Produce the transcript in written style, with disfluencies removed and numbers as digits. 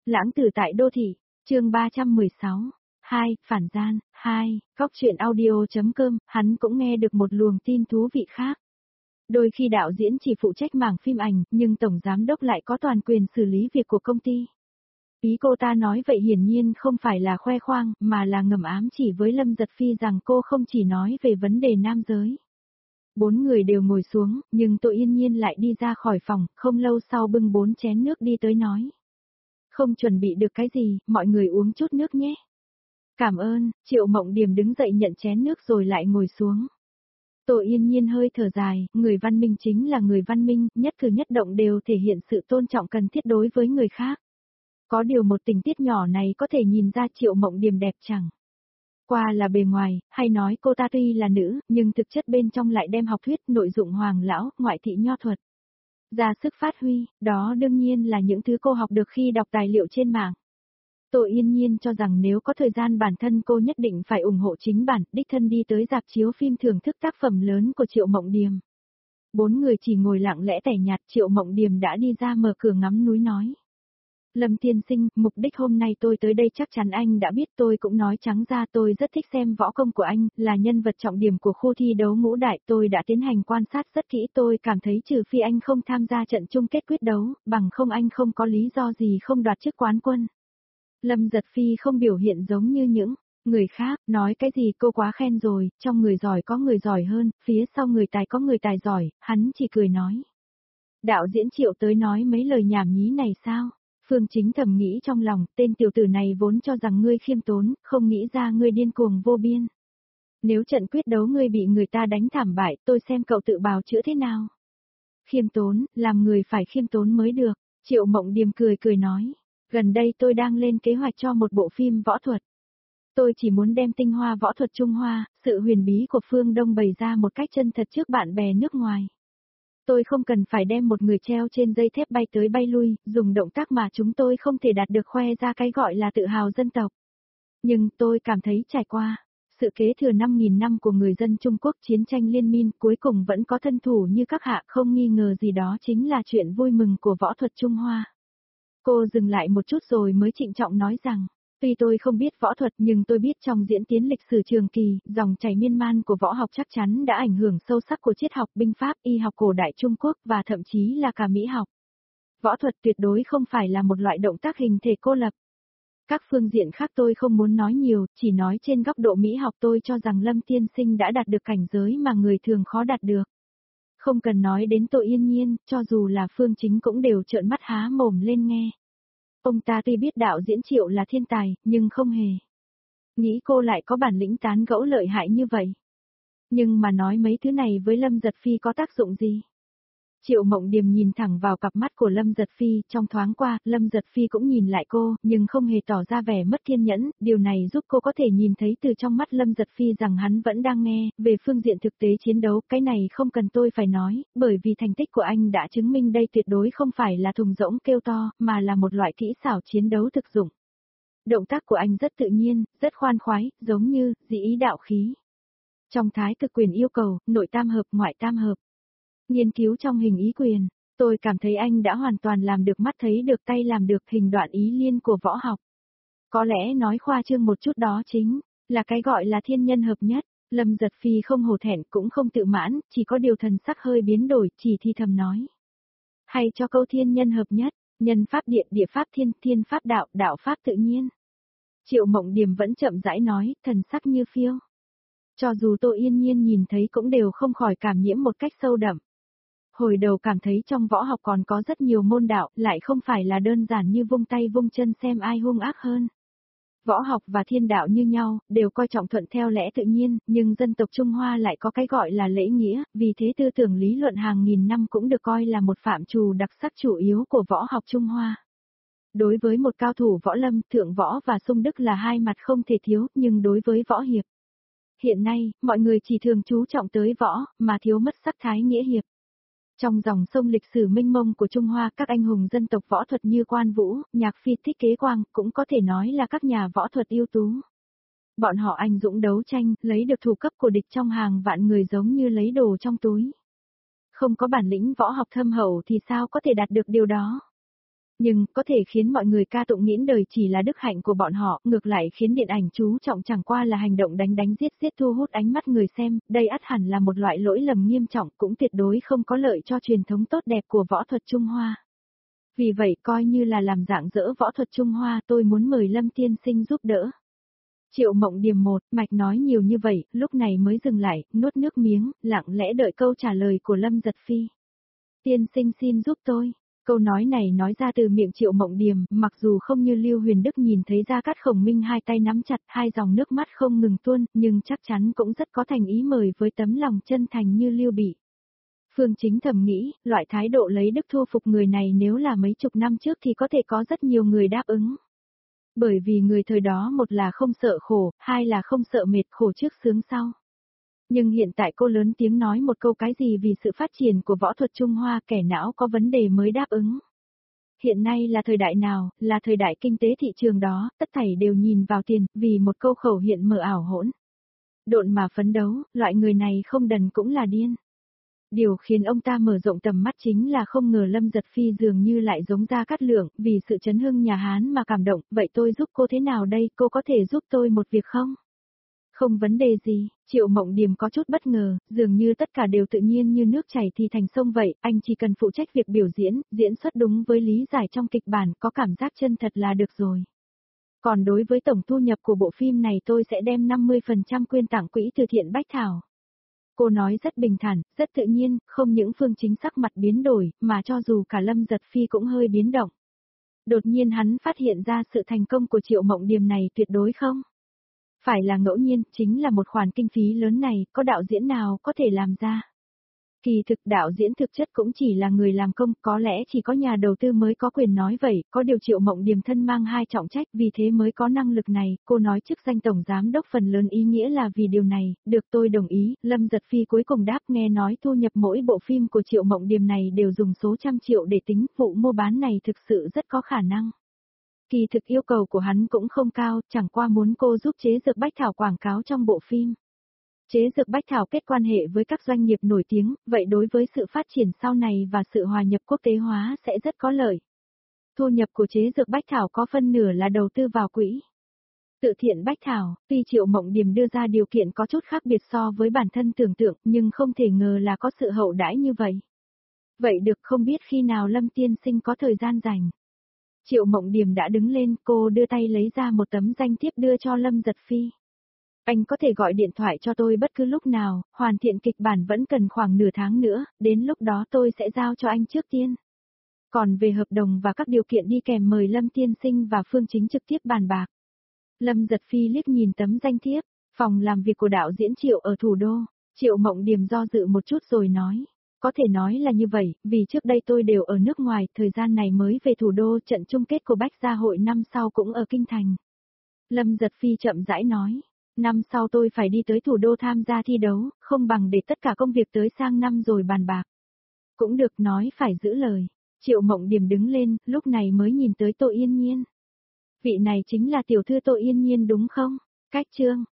Lãng tử tại đô thị, chương 316. 2. Phản gian, 2. Góc truyện audio.com, hắn cũng nghe được một luồng tin thú vị khác. Đôi khi đạo diễn chỉ phụ trách mảng phim ảnh, nhưng tổng giám đốc lại có toàn quyền xử lý việc của công ty. Ý cô ta nói vậy hiển nhiên không phải là khoe khoang, mà là ngầm ám chỉ với Lâm Giật Phi rằng cô không chỉ nói về vấn đề nam giới. 4 người đều ngồi xuống, nhưng Tô Yên Nhiên lại đi ra khỏi phòng, không lâu sau bưng 4 chén nước đi tới nói. Không chuẩn bị được cái gì, mọi người uống chút nước nhé. Cảm ơn, Triệu Mộng Điềm đứng dậy nhận chén nước rồi lại ngồi xuống. Tô Yên Nhiên hơi thở dài, người văn minh chính là người văn minh, nhất cử nhất động đều thể hiện sự tôn trọng cần thiết đối với người khác. Có điều một tình tiết nhỏ này có thể nhìn ra Triệu Mộng Điềm đẹp chẳng qua là bề ngoài, hay nói cô ta tuy là nữ, nhưng thực chất bên trong lại đem học thuyết nội dụng hoàng lão, ngoại thị nho thuật ra sức phát huy, đó đương nhiên là những thứ cô học được khi đọc tài liệu trên mạng. Tô Yên Nhiên cho rằng nếu có thời gian bản thân cô nhất định phải ủng hộ chính bản, đích thân đi tới rạp chiếu phim thưởng thức tác phẩm lớn của Triệu Mộng Điềm. 4 người chỉ ngồi lặng lẽ tẻ nhạt, Triệu Mộng Điềm đã đi ra mở cửa ngắm núi nói. Lâm tiên sinh, mục đích hôm nay tôi tới đây chắc chắn anh đã biết, tôi cũng nói trắng ra tôi rất thích xem võ công của anh, là nhân vật trọng điểm của khu thi đấu ngũ đại, tôi đã tiến hành quan sát rất kỹ, tôi cảm thấy trừ phi anh không tham gia trận chung kết quyết đấu, bằng không anh không có lý do gì không đoạt chức quán quân. Lâm Giật Phi không biểu hiện giống như những người khác, nói cái gì cô quá khen rồi, trong người giỏi có người giỏi hơn, phía sau người tài có người tài giỏi, hắn chỉ cười nói. Đạo diễn Triệu tới nói mấy lời nhảm nhí này sao? Phương Chính thầm nghĩ trong lòng, tên tiểu tử này vốn cho rằng ngươi khiêm tốn, không nghĩ ra ngươi điên cuồng vô biên. Nếu trận quyết đấu ngươi bị người ta đánh thảm bại, tôi xem cậu tự bào chữa thế nào. Khiêm tốn, làm người phải khiêm tốn mới được, Triệu Mộng Điềm cười cười nói. Gần đây tôi đang lên kế hoạch cho một bộ phim võ thuật. Tôi chỉ muốn đem tinh hoa võ thuật Trung Hoa, sự huyền bí của phương Đông bày ra một cách chân thật trước bạn bè nước ngoài. Tôi không cần phải đem một người treo trên dây thép bay tới bay lui, dùng động tác mà chúng tôi không thể đạt được khoe ra cái gọi là tự hào dân tộc. Nhưng tôi cảm thấy trải qua sự kế thừa 5.000 năm của người dân Trung Quốc chiến tranh liên minh cuối cùng vẫn có thân thủ như các hạ, không nghi ngờ gì đó chính là chuyện vui mừng của võ thuật Trung Hoa. Cô dừng lại một chút rồi mới trịnh trọng nói rằng, tuy tôi không biết võ thuật nhưng tôi biết trong diễn tiến lịch sử trường kỳ, dòng chảy miên man của võ học chắc chắn đã ảnh hưởng sâu sắc của triết học, binh pháp, y học cổ đại Trung Quốc và thậm chí là cả mỹ học. Võ thuật tuyệt đối không phải là một loại động tác hình thể cô lập. Các phương diện khác tôi không muốn nói nhiều, chỉ nói trên góc độ mỹ học tôi cho rằng Lâm tiên sinh đã đạt được cảnh giới mà người thường khó đạt được. Không cần nói đến Tô Yên Nhiên, cho dù là Phương Chính cũng đều trợn mắt há mồm lên nghe. Ông ta tuy biết đạo diễn Triệu là thiên tài, nhưng không hề nghĩ cô lại có bản lĩnh tán gẫu lợi hại như vậy. Nhưng mà nói mấy thứ này với Lâm Giật Phi có tác dụng gì? Triệu Mộng Điềm nhìn thẳng vào cặp mắt của Lâm Giật Phi, trong thoáng qua, Lâm Giật Phi cũng nhìn lại cô, nhưng không hề tỏ ra vẻ mất kiên nhẫn, điều này giúp cô có thể nhìn thấy từ trong mắt Lâm Giật Phi rằng hắn vẫn đang nghe, về phương diện thực tế chiến đấu, cái này không cần tôi phải nói, bởi vì thành tích của anh đã chứng minh đây tuyệt đối không phải là thùng rỗng kêu to, mà là một loại kỹ xảo chiến đấu thực dụng. Động tác của anh rất tự nhiên, rất khoan khoái, giống như, dị ý đạo khí. Trong thái cực quyền yêu cầu, nội tam hợp, ngoại tam hợp. Nghiên cứu trong hình ý quyền, tôi cảm thấy anh đã hoàn toàn làm được mắt thấy được tay làm được hình đoạn ý liên của võ học. Có lẽ nói khoa trương một chút đó chính là cái gọi là thiên nhân hợp nhất. Lâm Giật Phi không hổ thẹn cũng không tự mãn, chỉ có điều thần sắc hơi biến đổi, chỉ thi thầm nói. Hay cho câu thiên nhân hợp nhất, nhân pháp địa, địa pháp thiên, thiên pháp đạo, đạo pháp tự nhiên. Triệu Mộng Điềm vẫn chậm rãi nói, thần sắc như phiêu. Cho dù Tô Yên Nhiên nhìn thấy cũng đều không khỏi cảm nhiễm một cách sâu đậm. Hồi đầu cảm thấy trong võ học còn có rất nhiều môn đạo, lại không phải là đơn giản như vung tay vung chân xem ai hung ác hơn. Võ học và thiên đạo như nhau, đều coi trọng thuận theo lẽ tự nhiên, nhưng dân tộc Trung Hoa lại có cái gọi là lễ nghĩa, vì thế tư tưởng lý luận hàng nghìn năm cũng được coi là một phạm trù đặc sắc chủ yếu của võ học Trung Hoa. Đối với một cao thủ võ lâm, thượng võ và sung đức là hai mặt không thể thiếu, nhưng đối với võ hiệp, hiện nay, mọi người chỉ thường chú trọng tới võ, mà thiếu mất sắc thái nghĩa hiệp. Trong dòng sông lịch sử mênh mông của Trung Hoa, các anh hùng dân tộc võ thuật như Quan Vũ, Nhạc Phi, Thích Kế Quang, cũng có thể nói là các nhà võ thuật ưu tú. Bọn họ anh dũng đấu tranh, lấy được thủ cấp của địch trong hàng vạn người giống như lấy đồ trong túi. Không có bản lĩnh võ học thâm hậu thì sao có thể đạt được điều đó? Nhưng, có thể khiến mọi người ca tụng nghiễn đời chỉ là đức hạnh của bọn họ, ngược lại khiến điện ảnh chú trọng chẳng qua là hành động đánh đánh giết giết thu hút ánh mắt người xem, đây ắt hẳn là một loại lỗi lầm nghiêm trọng cũng tuyệt đối không có lợi cho truyền thống tốt đẹp của võ thuật Trung Hoa. Vì vậy coi như là làm rạng rỡ võ thuật Trung Hoa tôi muốn mời Lâm tiên sinh giúp đỡ. Triệu Mộng Điềm một mạch nói nhiều như vậy, lúc này mới dừng lại, nuốt nước miếng, lặng lẽ đợi câu trả lời của Lâm Giật Phi. Tiên sinh xin giúp tôi. Câu nói này nói ra từ miệng Triệu Mộng Điềm, mặc dù không như Lưu Huyền Đức nhìn thấy Gia Cát Khổng Minh hai tay nắm chặt, hai dòng nước mắt không ngừng tuôn, nhưng chắc chắn cũng rất có thành ý mời với tấm lòng chân thành như Lưu Bị. Phương Chính thầm nghĩ, loại thái độ lấy đức thu phục người này nếu là mấy chục năm trước thì có thể có rất nhiều người đáp ứng. Bởi vì người thời đó một là không sợ khổ, hai là không sợ mệt, khổ trước sướng sau. Nhưng hiện tại cô lớn tiếng nói một câu cái gì vì sự phát triển của võ thuật Trung Hoa kẻ não có vấn đề mới đáp ứng. Hiện nay là thời đại nào, là thời đại kinh tế thị trường đó, tất thảy đều nhìn vào tiền, vì một câu khẩu hiện mờ ảo hỗn độn mà phấn đấu, loại người này không đần cũng là điên. Điều khiến ông ta mở rộng tầm mắt chính là không ngờ Lâm Giật Phi dường như lại giống Gia Cát Lượng, vì sự chấn hưng nhà Hán mà cảm động, vậy tôi giúp cô thế nào đây, cô có thể giúp tôi một việc không? Không vấn đề gì, Triệu Mộng Điềm có chút bất ngờ, dường như tất cả đều tự nhiên như nước chảy thì thành sông vậy, anh chỉ cần phụ trách việc biểu diễn, diễn xuất đúng với lý giải trong kịch bản, có cảm giác chân thật là được rồi. Còn đối với tổng thu nhập của bộ phim này tôi sẽ đem 50% quyên tặng quỹ từ thiện Bách Thảo. Cô nói rất bình thản, rất tự nhiên, không những Phương Chính sắc mặt biến đổi, mà cho dù cả Lâm Giật Phi cũng hơi biến động. Đột nhiên hắn phát hiện ra sự thành công của Triệu Mộng Điềm này tuyệt đối không phải là ngẫu nhiên, chính là một khoản kinh phí lớn này, có đạo diễn nào có thể làm ra. Kỳ thực đạo diễn thực chất cũng chỉ là người làm công, có lẽ chỉ có nhà đầu tư mới có quyền nói vậy, có điều Triệu Mộng Điềm thân mang hai trọng trách vì thế mới có năng lực này, cô nói chức danh tổng giám đốc phần lớn ý nghĩa là vì điều này, được tôi đồng ý, Lâm Giật Phi cuối cùng đáp nghe nói thu nhập mỗi bộ phim của Triệu Mộng Điềm này đều dùng số trăm triệu để tính, vụ mua bán này thực sự rất có khả năng. Kỳ thực yêu cầu của hắn cũng không cao, chẳng qua muốn cô giúp chế dược Bách Thảo quảng cáo trong bộ phim. Chế dược Bách Thảo kết quan hệ với các doanh nghiệp nổi tiếng, vậy đối với sự phát triển sau này và sự hòa nhập quốc tế hóa sẽ rất có lợi. Thu nhập của chế dược Bách Thảo có phân nửa là đầu tư vào quỹ Tự thiện Bách Thảo, tuy Triệu Mộng Điềm đưa ra điều kiện có chút khác biệt so với bản thân tưởng tượng, nhưng không thể ngờ là có sự hậu đãi như vậy. Vậy được, không biết khi nào Lâm tiên sinh có thời gian rảnh. Triệu Mộng Điềm đã đứng lên, cô đưa tay lấy ra một tấm danh thiếp đưa cho Lâm Giật Phi. Anh có thể gọi điện thoại cho tôi bất cứ lúc nào, hoàn thiện kịch bản vẫn cần khoảng nửa tháng nữa, đến lúc đó tôi sẽ giao cho anh trước tiên. Còn về hợp đồng và các điều kiện đi kèm mời Lâm tiên sinh và Phương Chính trực tiếp bàn bạc. Lâm Giật Phi liếc nhìn tấm danh thiếp, phòng làm việc của đạo diễn Triệu ở thủ đô. Triệu Mộng Điềm do dự một chút rồi nói. Có thể nói là như vậy, vì trước đây tôi đều ở nước ngoài, thời gian này mới về thủ đô, trận chung kết của Bách Gia Hội năm sau cũng ở Kinh Thành. Lâm Giật Phi chậm rãi nói, năm sau tôi phải đi tới thủ đô tham gia thi đấu, không bằng để tất cả công việc tới sang năm rồi bàn bạc. Cũng được, nói phải giữ lời. Triệu Mộng Điềm đứng lên, lúc này mới nhìn tới Tô Yên Nhiên. Vị này chính là tiểu thư Tô Yên Nhiên đúng không? Cách chương